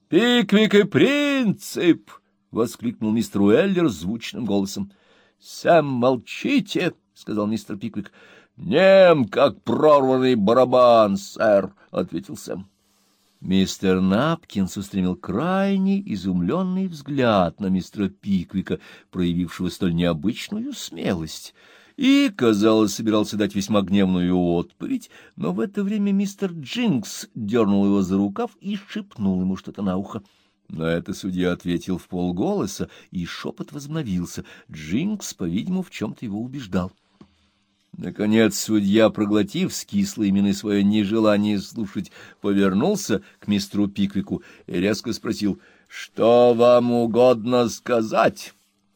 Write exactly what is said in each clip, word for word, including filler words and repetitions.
Пиквик и принцип! — воскликнул мистер Уэллер звучным голосом. — Сэм, молчите! — сказал мистер Пиквик. — Нем, как прорванный барабан, сэр! — ответил Сэм. Мистер Напкинс устремил крайне изумленный взгляд на мистера Пиквика, проявившего столь необычную смелость, и, казалось, собирался дать весьма гневную отповедь, но в это время мистер Джинкс дернул его за рукав и шепнул ему что-то на ухо. На это судья ответил вполголоса, и шепот возобновился. Джинкс, по-видимому, в чем-то его убеждал. Наконец судья, проглотив с кислой миной свое нежелание слушать, повернулся к мистеру Пиквику и резко спросил: «Что вам угодно сказать?»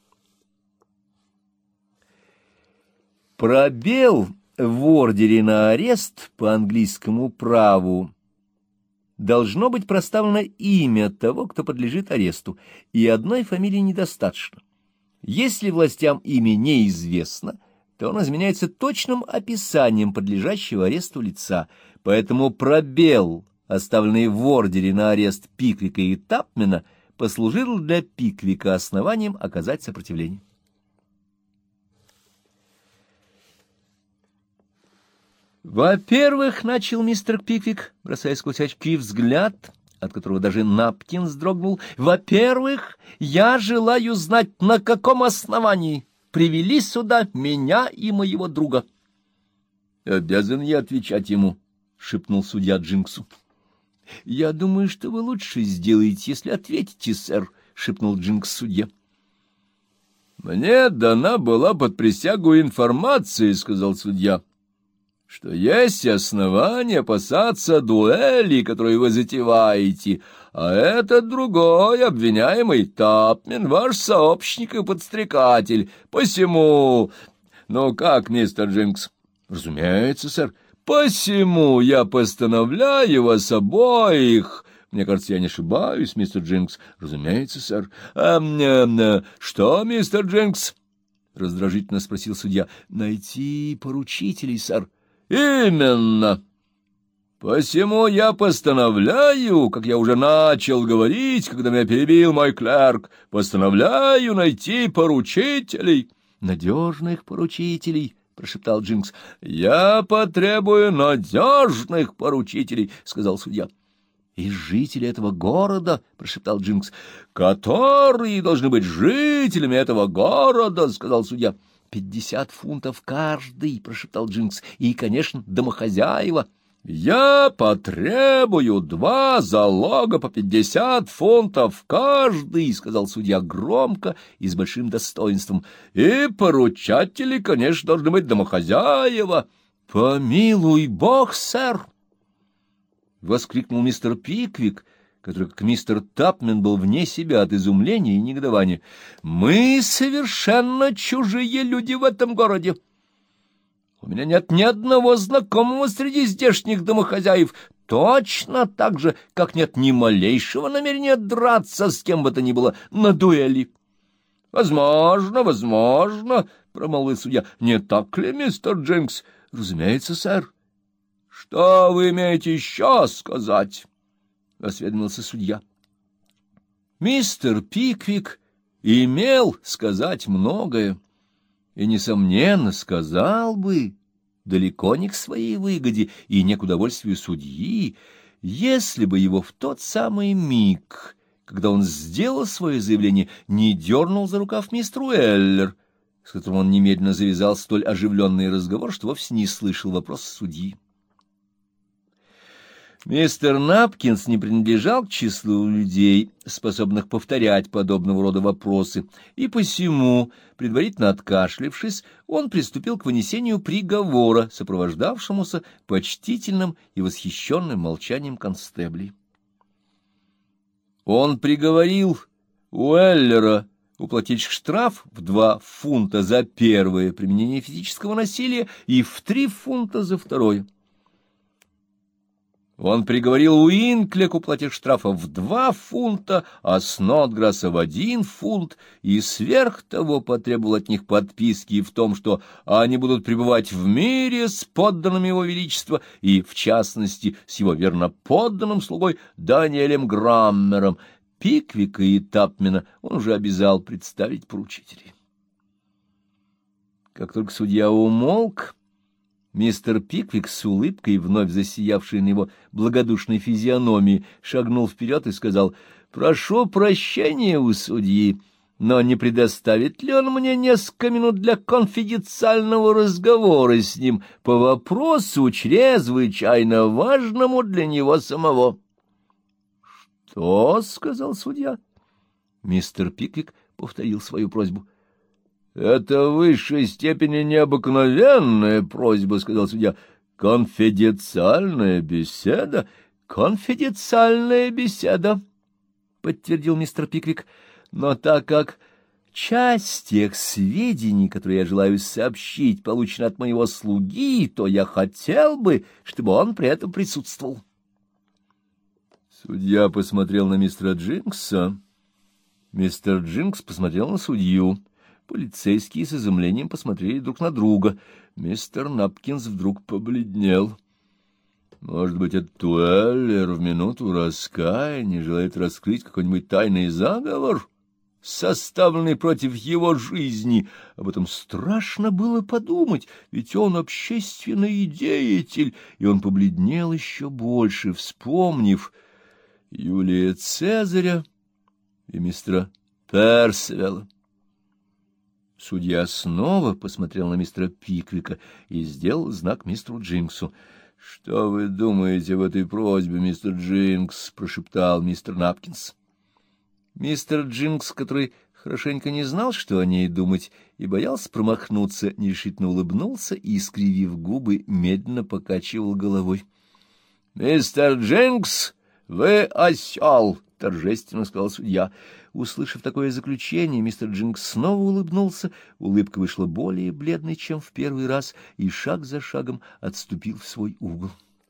Пробел в ордере на арест по английскому праву должно быть проставлено имя того, кто подлежит аресту, и одной фамилии недостаточно. Если властям имя неизвестно, то оно изменяется точным описанием подлежащего аресту лица, поэтому пробел, оставленный в ордере на арест Пиквика и Тапмена, послужил для Пиквика основанием оказать сопротивление. «Во-первых, — начал мистер Пиквик, бросая сквозь очки взгляд, от которого даже Напкин вздрогнул, — во-первых, я желаю знать, на каком основании привели сюда меня и моего друга». — Обязан я отвечать ему, — шепнул судья Джинксу. — Я думаю, что вы лучше сделаете, если ответите, сэр, — шепнул Джинкс судье. — Мне дана была под присягу информация, — сказал судья, — что есть основания опасаться дуэли, которую вы затеваете, а этот другой обвиняемый Тапмен, ваш сообщник и подстрекатель. Посему... Ну как, мистер Джинкс? Разумеется, сэр. Посему я постановляю вас обоих... Мне кажется, я не ошибаюсь, мистер Джинкс. Разумеется, сэр. А, а, что, мистер Джинкс? Раздражительно спросил судья. Найти поручителей, сэр. Именно. Посему я постановляю, как я уже начал говорить, когда меня перебил мой клерк, постановляю найти поручителей. Надежных поручителей, — прошептал Джинкс. — Я потребую надежных поручителей, — сказал судья. — Из жителей этого города, — прошептал Джинкс. — Которые должны быть жителями этого города, — сказал судья. «Пятьдесят фунтов каждый», — прошептал Джинкс, — «и, конечно, домохозяева». «Я потребую два залога по пятьдесят фунтов каждый», — сказал судья громко и с большим достоинством. «И поручатели, конечно, должны быть домохозяева». «Помилуй бог, сэр!» — воскликнул мистер Пиквик, который, как мистер Тапмен, был вне себя от изумления и негодования. «Мы совершенно чужие люди в этом городе. У меня нет ни одного знакомого среди здешних домохозяев, точно так же, как нет ни малейшего намерения драться с кем бы то ни было на дуэли». «Возможно, возможно, — промолвил судья, — не так ли, мистер Джинкс?» «Разумеется, сэр». «Что вы имеете еще сказать?» — осведомился судья. Мистер Пиквик имел сказать многое, и, несомненно, сказал бы, далеко не к своей выгоде и не к удовольствию судьи, если бы его в тот самый миг, когда он сделал свое заявление, не дернул за рукав мистер Уэллер, с которым он немедленно завязал столь оживленный разговор, что вовсе не слышал вопрос судьи. Мистер Напкинс не принадлежал к числу людей, способных повторять подобного рода вопросы, и посему, предварительно откашлившись, он приступил к вынесению приговора, сопровождавшемуся почтительным и восхищенным молчанием констеблей. Он приговорил Уэллера уплатить штраф в два фунта за первое применение физического насилия и в три фунта за второе. Он приговорил Уинкля к уплате штрафа в два фунта, а Снодграсса в один фунт, и сверх того потребовал от них подписки в том, что они будут пребывать в мире с подданными его величества и, в частности, с его верноподданным слугой Даниэлем Граммером. Пиквика и Тапмена он уже обязал представить поручителей. Как только судья умолк, мистер Пиквик с улыбкой, вновь засиявшей на его благодушной физиономии, шагнул вперед и сказал: «Прошу прощения у судьи, но не предоставит ли он мне несколько минут для конфиденциального разговора с ним по вопросу, чрезвычайно важному для него самого?» «Что?» — сказал судья. Мистер Пиквик повторил свою просьбу. «Это в высшей степени необыкновенная просьба», — сказал судья. «Конфиденциальная беседа?» «Конфиденциальная беседа», — подтвердил мистер Пиквик. «Но так как часть тех сведений, которые я желаю сообщить, получена от моего слуги, то я хотел бы, чтобы он при этом присутствовал». Судья посмотрел на мистера Джинкса. Мистер Джинкс посмотрел на судью. Полицейские с изумлением посмотрели друг на друга. Мистер Напкинс вдруг побледнел. Может быть, этот Уэллер в минуту раскаяния желает раскрыть какой-нибудь тайный заговор, составленный против его жизни. Об этом страшно было подумать, ведь он общественный деятель, и он побледнел еще больше, вспомнив Юлия Цезаря и мистера Персиваля. Судья снова посмотрел на мистера Пиквика и сделал знак мистеру Джинксу. — Что вы думаете об этой просьбе, мистер Джинкс? — прошептал мистер Напкинс. Мистер Джинкс, который хорошенько не знал, что о ней думать, и боялся промахнуться, нерешительно улыбнулся и, искривив губы, медленно покачивал головой. — Мистер Джинкс, вы осел! — торжественно сказал судья. Услышав такое заключение, мистер Джинкс снова улыбнулся, улыбка вышла более бледной, чем в первый раз, и шаг за шагом отступил в свой угол.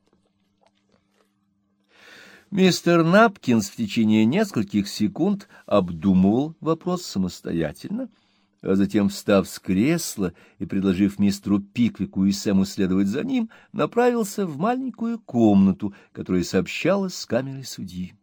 Мистер Напкинс в течение нескольких секунд обдумывал вопрос самостоятельно, а затем, встав с кресла и предложив мистеру Пиквику и Сэму следовать за ним, направился в маленькую комнату, которая сообщалась с камерой судьи.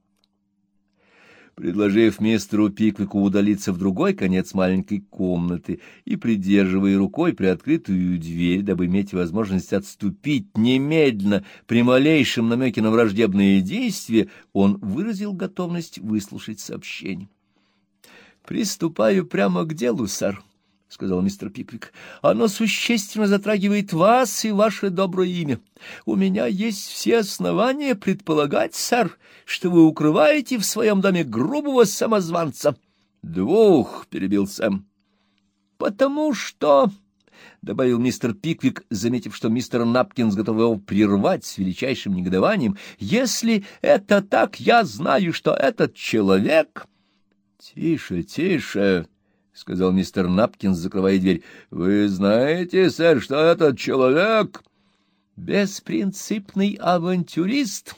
Предложив мистеру Пиквику удалиться в другой конец маленькой комнаты и придерживая рукой приоткрытую дверь, дабы иметь возможность отступить немедленно при малейшем намеке на враждебные действия, он выразил готовность выслушать сообщение. — Приступаю прямо к делу, сэр, — сказал мистер Пиквик. — Оно существенно затрагивает вас и ваше доброе имя. У меня есть все основания предполагать, сэр, что вы укрываете в своем доме грубого самозванца. — Двух, — перебил Сэм. — Потому что, — добавил мистер Пиквик, заметив, что мистер Напкинс готов его прервать с величайшим негодованием, — если это так, я знаю, что этот человек... — Тише, тише, — сказал мистер Напкинс, закрывая дверь. — Вы знаете, сэр, что этот человек — беспринципный авантюрист,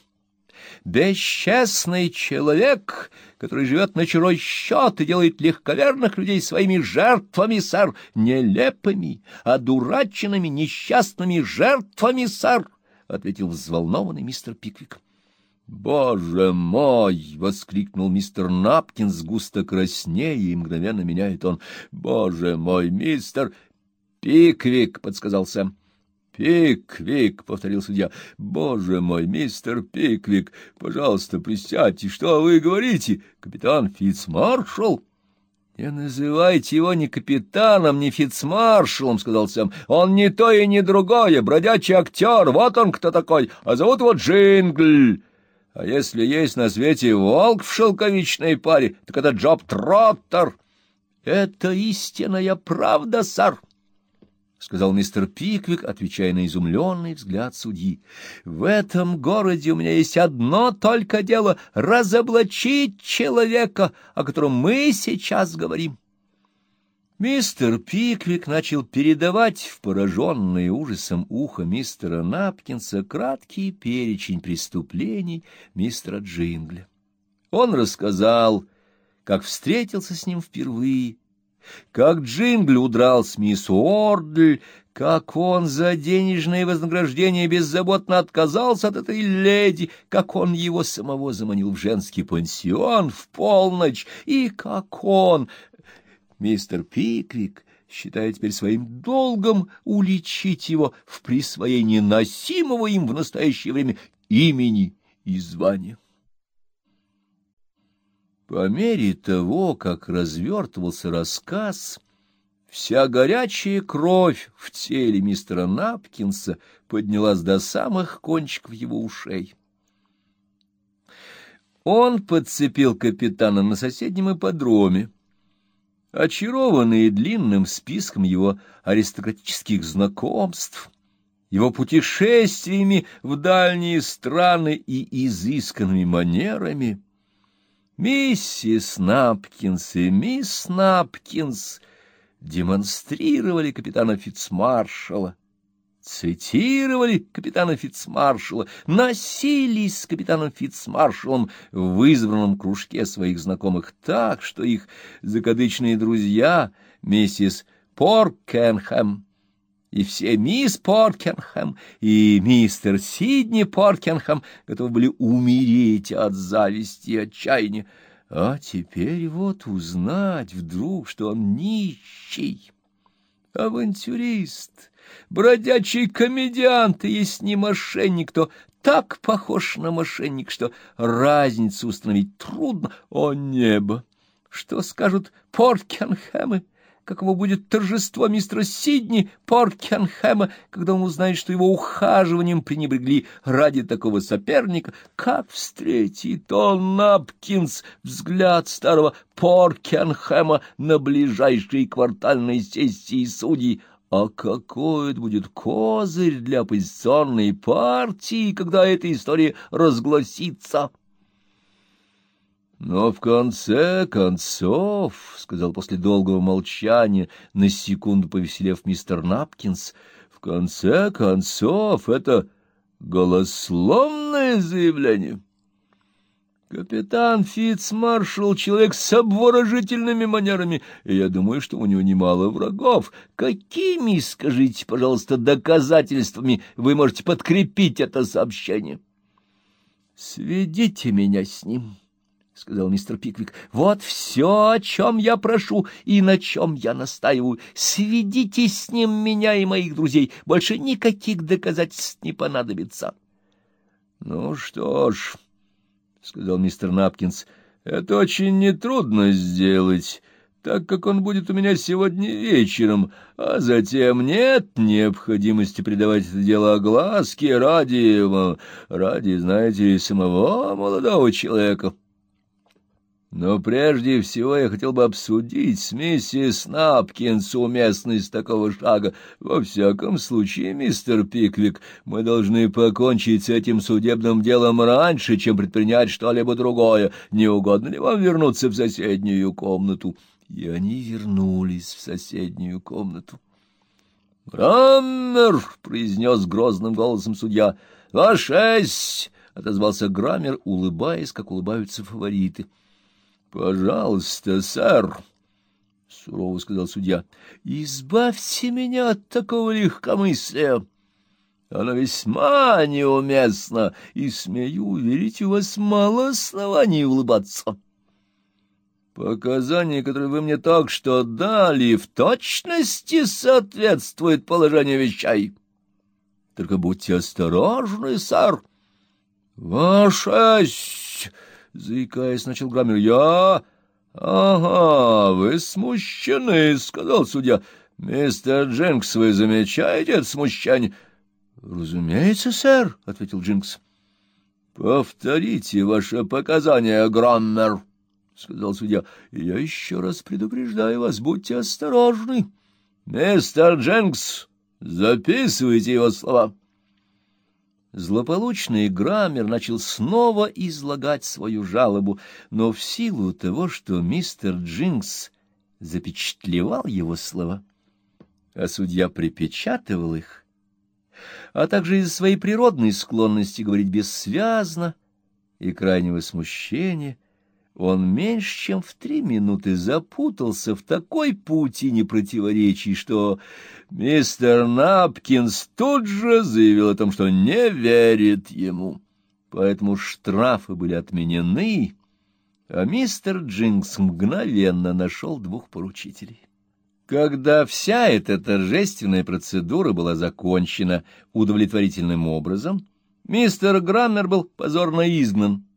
бесчестный человек, который живет на чужой счет и делает легковерных людей своими жертвами, сэр, нелепыми, одураченными, несчастными жертвами, сэр, — ответил взволнованный мистер Пиквик. «Боже мой!» — воскликнул мистер Напкинс, густо краснея, и мгновенно меняет тон. «Боже мой, мистер Пиквик!» — подсказал Сэм. «Пиквик!» — повторил судья. «Боже мой, мистер Пиквик! Пожалуйста, присядьте. Что вы говорите? Капитан Фицмаршал?» «Не называйте его ни капитаном, ни фицмаршалом», — сказал Сэм. «Он не то и не другое, бродячий актер, вот он кто такой, а зовут его Джингль. А если есть на свете волк в шелковичной паре, так это Джоб Троттер». «Это истинная правда, сэр», — сказал мистер Пиквик, отвечая на изумленный взгляд судьи. «В этом городе у меня есть одно только дело — разоблачить человека, о котором мы сейчас говорим». Мистер Пиквик начал передавать в пораженное ужасом ухо мистера Напкинса краткий перечень преступлений мистера Джингля. Он рассказал, как встретился с ним впервые, как Джингль удрал с мисс Уордль, как он за денежное вознаграждение беззаботно отказался от этой леди, как он его самого заманил в женский пансион в полночь, и как он... Мистер Пиквик считает теперь своим долгом уличить его в присвоении носимого им в настоящее время имени и звания. По мере того, как развертывался рассказ, вся горячая кровь в теле мистера Напкинса поднялась до самых кончиков его ушей. Он подцепил капитана на соседнем ипподроме. Очарованные длинным списком его аристократических знакомств, его путешествиями в дальние страны и изысканными манерами, миссис Напкинс и мисс Напкинс демонстрировали капитана Фицмаршала, цитировали капитана Фицмаршала, носились с капитаном Фицмаршалом в избранном кружке своих знакомых так, что их закадычные друзья, миссис Поркенхэм, и все мисс Поркенхэм, и мистер Сидни Поркенхэм готовы были умереть от зависти и отчаяния. А теперь вот узнать вдруг, что он нищий, авантюрист, бродячий комедиант, и есть не мошенник, то так похож на мошенник, что разницу установить трудно. О небо! Что скажут Поркенхэмы? Каково будет торжество мистера Сидни Поркенхэма, когда он узнает, что его ухаживанием пренебрегли ради такого соперника? Как встретит он, Напкинс, взгляд старого Поркенхэма на ближайшей квартальной сессии судей? А какой это будет козырь для оппозиционной партии, когда эта история разгласится? Но в конце концов, — сказал после долгого молчания, на секунду повеселев мистер Напкинс, — в конце концов это голословное заявление. Капитан Фицмаршал — человек с обворожительными манерами, и я думаю, что у него немало врагов. Какими, скажите, пожалуйста, доказательствами вы можете подкрепить это сообщение? — Сведите меня с ним, — сказал мистер Пиквик. — Вот все, о чем я прошу и на чем я настаиваю. Сведите с ним меня и моих друзей. Больше никаких доказательств не понадобится. — Ну что ж, — сказал мистер Напкинс, — это очень нетрудно сделать, так как он будет у меня сегодня вечером, а затем нет необходимости придавать это дело огласке ради, ради, знаете ли, самого молодого человека. Но прежде всего я хотел бы обсудить с миссис Напкинс уместность такого шага. Во всяком случае, мистер Пиквик, мы должны покончить с этим судебным делом раньше, чем предпринять что-либо другое. Не угодно ли вам вернуться в соседнюю комнату? И они вернулись в соседнюю комнату. «Граммер!» — произнес грозным голосом судья. «Во шесть!» — отозвался Граммер, улыбаясь, как улыбаются фавориты. — Пожалуйста, сэр, — сурово сказал судья, — избавьте меня от такого легкомыслия. Оно весьма неуместно, и, смею уверить, у вас мало оснований улыбаться. Показания, которые вы мне только что дали, в точности соответствуют положению вещей. Только будьте осторожны, сэр. — Ваша... — заикаясь, начал Граммер. — Я... — Ага, вы смущены, — сказал судья. — Мистер Джинкс, вы замечаете это смущение? — Разумеется, сэр, — ответил Джинкс. — Повторите ваши показания, Граммер, — сказал судья. — Я еще раз предупреждаю вас, будьте осторожны. Мистер Джинкс, записывайте его слова. Злополучный Граммер начал снова излагать свою жалобу, но в силу того, что мистер Джинкс запечатлевал его слова, а судья припечатывал их, а также из-за своей природной склонности говорить бессвязно и крайнего смущения, он меньше чем в три минуты запутался в такой паутине противоречий, что мистер Напкинс тут же заявил о том, что не верит ему. Поэтому штрафы были отменены, а мистер Джинкс мгновенно нашел двух поручителей. Когда вся эта торжественная процедура была закончена удовлетворительным образом, мистер Граммер был позорно изгнан